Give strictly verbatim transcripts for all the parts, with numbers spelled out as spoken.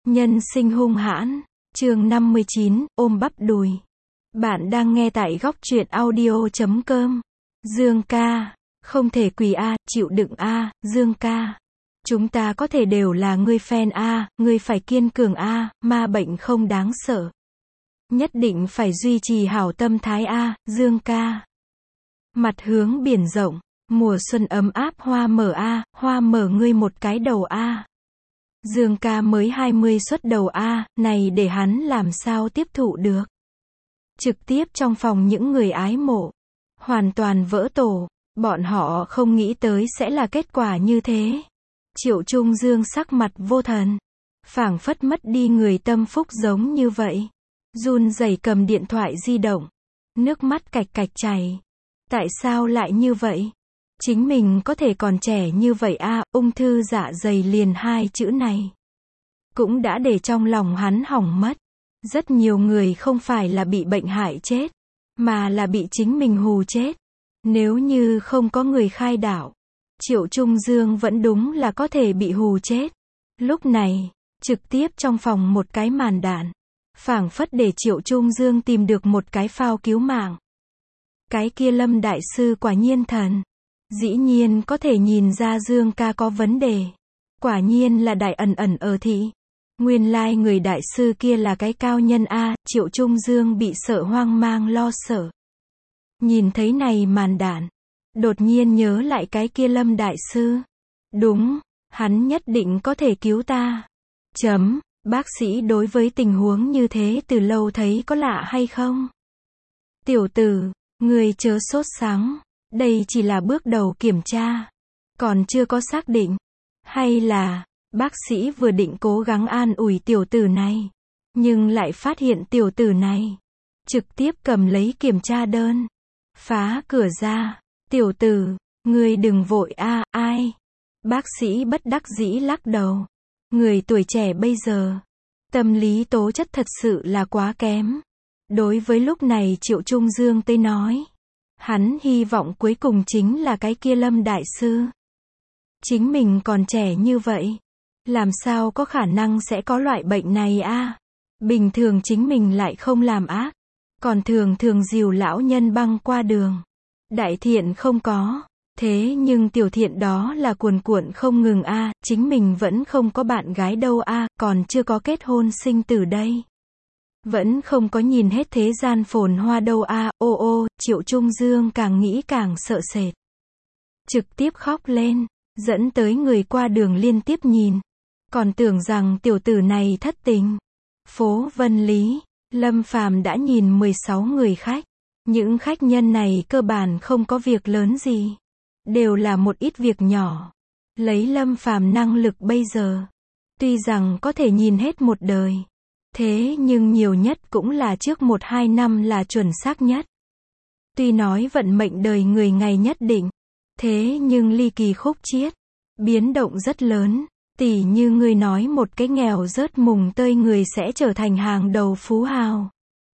Nhân sinh hung hãn, chương năm mươi chín, ôm bắp đùi. Bạn đang nghe tại góc truyện audio chấm com. Dương ca, không thể quỳ a, chịu đựng a, Dương ca. Chúng ta có thể đều là ngươi fan a, ngươi phải kiên cường a, ma bệnh không đáng sợ. Nhất định phải duy trì hảo tâm thái a, Dương ca. Mặt hướng biển rộng, mùa xuân ấm áp hoa mở a, hoa mở ngươi một cái đầu a. Dương ca mới hai mươi xuất đầu a, này để hắn làm sao tiếp thụ được. Trực tiếp trong phòng những người ái mộ, hoàn toàn vỡ tổ, bọn họ không nghĩ tới sẽ là kết quả như thế. Triệu Trung Dương sắc mặt vô thần, phảng phất mất đi người tâm phúc giống như vậy. Run rẩy cầm điện thoại di động, nước mắt cạch cạch chảy. Tại sao lại như vậy? Chính mình có thể còn trẻ như vậy a, ung thư dạ dày liền hai chữ này cũng đã để trong lòng hắn hỏng mất. Rất nhiều người không phải là bị bệnh hại chết, mà là bị chính mình hù chết. Nếu như không có người khai đạo, Triệu Trung Dương vẫn đúng là có thể bị hù chết. Lúc này, trực tiếp trong phòng một cái màn đạn, phảng phất để Triệu Trung Dương tìm được một cái phao cứu mạng. Cái kia Lâm đại sư quả nhiên thần. Dĩ nhiên có thể nhìn ra Dương ca có vấn đề. Quả nhiên là đại ẩn ẩn ở thị. Nguyên lai like người đại sư kia là cái cao nhân a, Triệu Trung Dương bị sợ hoang mang lo sợ. Nhìn thấy này màn đạn, đột nhiên nhớ lại cái kia Lâm đại sư. Đúng, hắn nhất định có thể cứu ta. Chấm, bác sĩ đối với tình huống như thế từ lâu thấy có lạ hay không? Tiểu tử, người chớ sốt sắng. Đây chỉ là bước đầu kiểm tra, còn chưa có xác định. Hay là, bác sĩ vừa định cố gắng an ủi tiểu tử này, nhưng lại phát hiện tiểu tử này trực tiếp cầm lấy kiểm tra đơn, phá cửa ra. Tiểu tử, ngươi đừng vội a, ai? Bác sĩ bất đắc dĩ lắc đầu. Người tuổi trẻ bây giờ, tâm lý tố chất thật sự là quá kém. Đối với lúc này Triệu Trung Dương tới nói, hắn hy vọng cuối cùng chính là cái kia Lâm đại sư. Chính mình còn trẻ như vậy, làm sao có khả năng sẽ có loại bệnh này a? Bình thường chính mình lại không làm ác, còn thường thường dìu lão nhân băng qua đường. Đại thiện không có, thế nhưng tiểu thiện đó là cuồn cuộn không ngừng a, chính mình vẫn không có bạn gái đâu a, còn chưa có kết hôn sinh tử đây. Vẫn không có nhìn hết thế gian phồn hoa đâu a, ô ô, Triệu Trung Dương càng nghĩ càng sợ sệt. Trực tiếp khóc lên, dẫn tới người qua đường liên tiếp nhìn. Còn tưởng rằng tiểu tử này thất tình. Phố Vân Lý, Lâm Phàm đã nhìn mười sáu người khách. Những khách nhân này cơ bản không có việc lớn gì. Đều là một ít việc nhỏ. Lấy Lâm Phàm năng lực bây giờ, tuy rằng có thể nhìn hết một đời, thế nhưng nhiều nhất cũng là trước một hai năm là chuẩn xác nhất. Tuy nói vận mệnh đời người ngày nhất định, thế nhưng ly kỳ khúc chiết, biến động rất lớn. Tỉ như người nói một cái nghèo rớt mùng tơi người sẽ trở thành hàng đầu phú hào.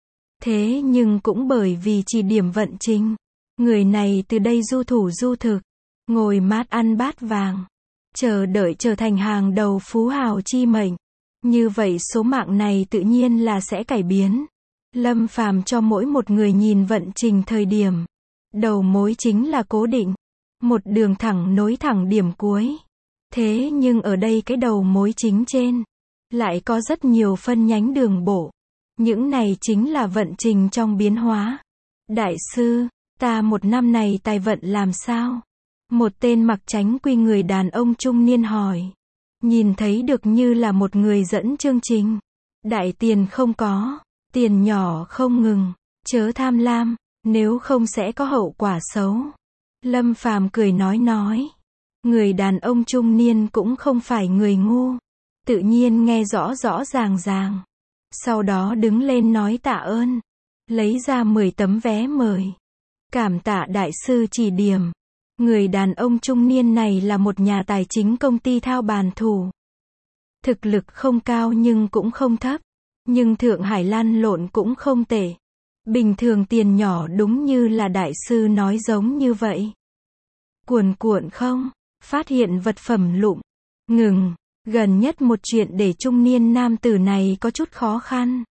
Thế nhưng cũng bởi vì chỉ điểm vận trình, người này từ đây du thủ du thực, ngồi mát ăn bát vàng, chờ đợi trở thành hàng đầu phú hào chi mệnh. Như vậy số mạng này tự nhiên là sẽ cải biến. Lâm Phàm cho mỗi một người nhìn vận trình thời điểm, đầu mối chính là cố định, một đường thẳng nối thẳng điểm cuối. Thế nhưng ở đây cái đầu mối chính trên, lại có rất nhiều phân nhánh đường bộ. Những này chính là vận trình trong biến hóa. Đại sư, ta một năm này tài vận làm sao? Một tên mặc chánh quy người đàn ông trung niên hỏi. Nhìn thấy được như là một người dẫn chương trình. Đại tiền không có, tiền nhỏ không ngừng, chớ tham lam, nếu không sẽ có hậu quả xấu. Lâm Phàm cười nói nói. Người đàn ông trung niên cũng không phải người ngu, tự nhiên nghe rõ rõ ràng ràng. Sau đó đứng lên nói tạ ơn, lấy ra mười tấm vé mời. Cảm tạ đại sư chỉ điểm. Người đàn ông trung niên này là một nhà tài chính công ty thao bàn thủ. Thực lực không cao nhưng cũng không thấp, nhưng Thượng Hải lăn lộn cũng không tệ. Bình thường tiền nhỏ đúng như là đại sư nói giống như vậy. Cuồn cuộn không, phát hiện vật phẩm lụm, ngừng, Gần nhất một chuyện để trung niên nam tử này có chút khó khăn.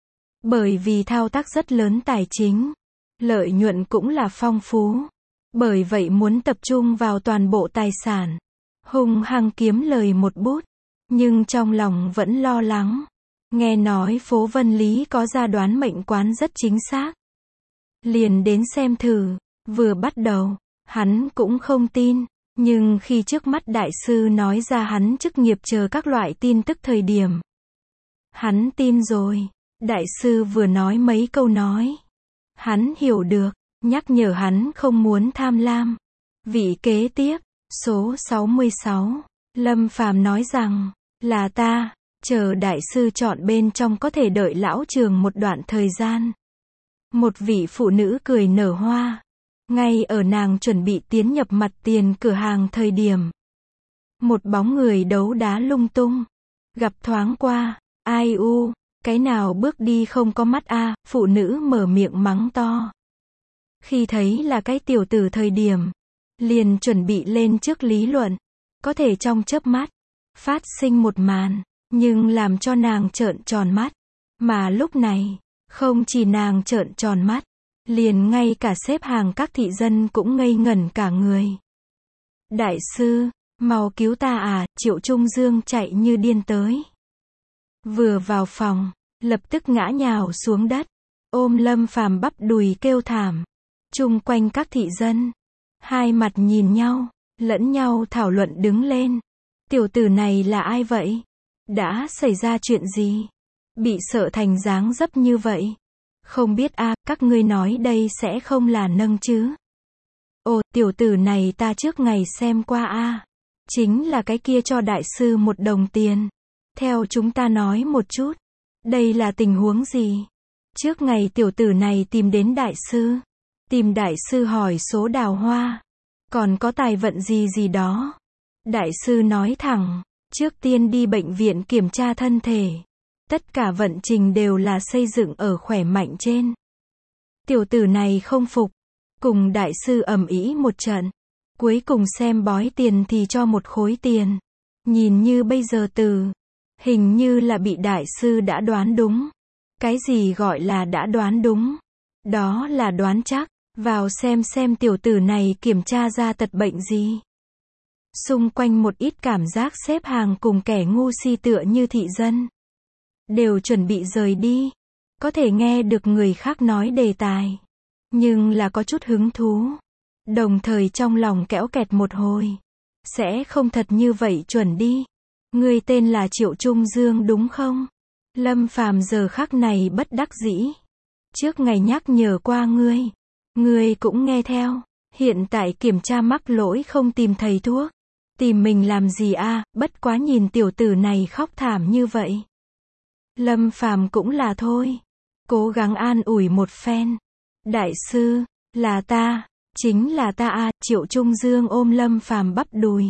Bởi vì thao tác rất lớn tài chính, lợi nhuận cũng là phong phú. Bởi vậy muốn tập trung vào toàn bộ tài sản, hung hăng kiếm lời một bút. Nhưng trong lòng vẫn lo lắng. Nghe nói phố Vân Lý có ra đoán mệnh quán rất chính xác. Liền đến xem thử. Vừa bắt đầu, hắn cũng không tin. Nhưng khi trước mắt đại sư nói ra hắn chức nghiệp chờ các loại tin tức thời điểm, hắn tin rồi. Đại sư vừa nói mấy câu nói, hắn hiểu được, nhắc nhở hắn không muốn tham lam. Vị kế tiếp, số sáu mươi sáu, Lâm Phàm nói rằng, là ta, chờ đại sư chọn bên trong có thể đợi lão trường một đoạn thời gian. Một vị phụ nữ cười nở hoa. Ngay ở nàng chuẩn bị tiến nhập mặt tiền cửa hàng thời điểm, một bóng người đấu đá lung tung. Gặp thoáng qua, ai u, cái nào bước đi không có mắt a, phụ nữ mở miệng mắng to. Khi thấy là cái tiểu tử thời điểm, liền chuẩn bị lên trước lý luận. Có thể trong chớp mắt, phát sinh một màn, nhưng làm cho nàng trợn tròn mắt. Mà lúc này, không chỉ nàng trợn tròn mắt, liền ngay cả xếp hàng các thị dân cũng ngây ngẩn cả người. Đại sư, mau cứu ta à, Triệu Trung Dương chạy như điên tới. Vừa vào phòng, lập tức ngã nhào xuống đất, ôm Lâm Phàm bắp đùi kêu thảm. Chung quanh các thị dân, hai mặt nhìn nhau, lẫn nhau thảo luận đứng lên. Tiểu tử này là ai vậy? Đã xảy ra chuyện gì? Bị sợ thành dáng dấp như vậy. Không biết a, à, các ngươi nói đây sẽ không là nâng chứ? Ồ, tiểu tử này ta trước ngày xem qua a, à. Chính là cái kia cho đại sư một đồng tiền. Theo chúng ta nói một chút, đây là tình huống gì? Trước ngày tiểu tử này tìm đến đại sư, tìm đại sư hỏi số đào hoa, còn có tài vận gì gì đó. Đại sư nói thẳng, trước tiên đi bệnh viện kiểm tra thân thể. Tất cả vận trình đều là xây dựng ở khỏe mạnh trên. Tiểu tử này không phục, cùng đại sư ầm ĩ một trận. Cuối cùng xem bói tiền thì cho một khối tiền. Nhìn như bây giờ từ, hình như là bị đại sư đã đoán đúng. Cái gì gọi là đã đoán đúng? Đó là đoán chắc. Vào xem xem tiểu tử này kiểm tra ra tật bệnh gì. Xung quanh một ít cảm giác xếp hàng cùng kẻ ngu si tựa như thị dân. Đều chuẩn bị rời đi. Có thể nghe được người khác nói đề tài. Nhưng là có chút hứng thú. Đồng thời trong lòng kẽo kẹt một hồi. Sẽ không thật như vậy chuẩn đi. Ngươi tên là Triệu Trung Dương đúng không? Lâm Phàm giờ khắc này bất đắc dĩ. Trước ngày nhắc nhở qua ngươi. Ngươi cũng nghe theo. Hiện tại kiểm tra mắc lỗi không tìm thầy thuốc. Tìm mình làm gì a, à, bất quá nhìn tiểu tử này khóc thảm như vậy. Lâm Phàm cũng là thôi. Cố gắng an ủi một phen. Đại sư, là ta, chính là ta a, à, Triệu Trung Dương ôm Lâm Phàm bắp đùi.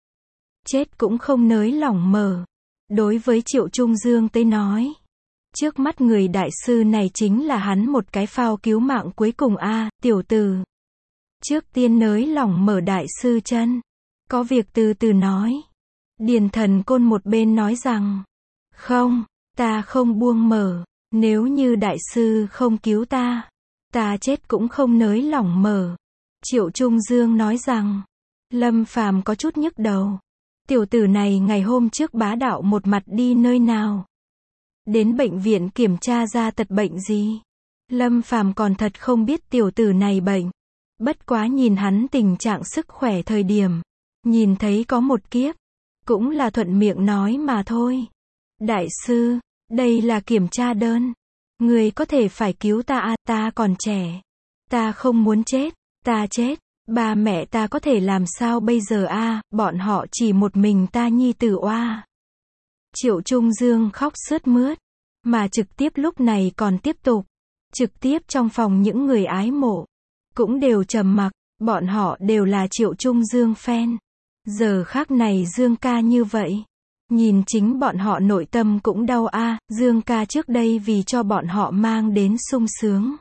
Chết cũng không nới lỏng mở. Đối với Triệu Trung Dương tới nói, trước mắt người đại sư này chính là hắn một cái phao cứu mạng cuối cùng a, à, tiểu tử. Trước tiên nới lỏng mở đại sư chân. Có việc từ từ nói. Điền Thần Côn một bên nói rằng, không, ta không buông mở. Nếu như đại sư không cứu ta, ta chết cũng không nới lỏng mở. Triệu Trung Dương nói rằng, Lâm Phàm có chút nhức đầu. Tiểu tử này ngày hôm trước bá đạo một mặt đi nơi nào? Đến bệnh viện kiểm tra ra tật bệnh gì? Lâm Phàm còn thật không biết tiểu tử này bệnh. Bất quá nhìn hắn tình trạng sức khỏe thời điểm, nhìn thấy có một kiếp, cũng là thuận miệng nói mà thôi. Đại sư, đây là kiểm tra đơn. Người có thể phải cứu ta à, ta còn trẻ. Ta không muốn chết, ta chết. Ba mẹ ta có thể làm sao bây giờ a, à, bọn họ chỉ một mình ta nhi tử oa. Triệu Trung Dương khóc sướt mướt, mà trực tiếp lúc này còn tiếp tục. Trực tiếp trong phòng những người ái mộ, cũng đều trầm mặc, bọn họ đều là Triệu Trung Dương fan. Giờ khác này Dương ca như vậy. Nhìn chính bọn họ nội tâm cũng đau a, à, Dương ca trước đây vì cho bọn họ mang đến sung sướng.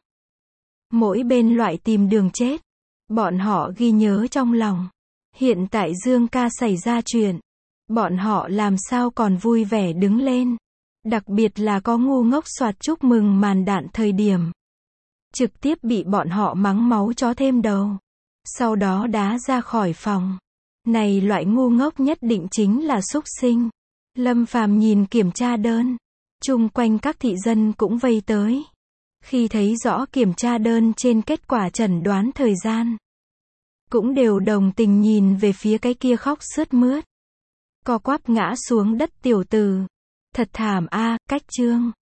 Mỗi bên loại tìm đường chết. Bọn họ ghi nhớ trong lòng. Hiện tại Dương ca xảy ra chuyện. Bọn họ làm sao còn vui vẻ đứng lên. Đặc biệt là có ngu ngốc soạt chúc mừng màn đạn thời điểm. Trực tiếp bị bọn họ mắng máu chó thêm đầu. Sau đó đá ra khỏi phòng. Này loại ngu ngốc nhất định chính là súc sinh. Lâm Phàm nhìn kiểm tra đơn. Chung quanh các thị dân cũng vây tới. Khi thấy rõ kiểm tra đơn trên kết quả chẩn đoán thời gian, cũng đều đồng tình nhìn về phía cái kia khóc sướt mướt, co quắp ngã xuống đất tiểu tử. Thật thảm a, cách chương.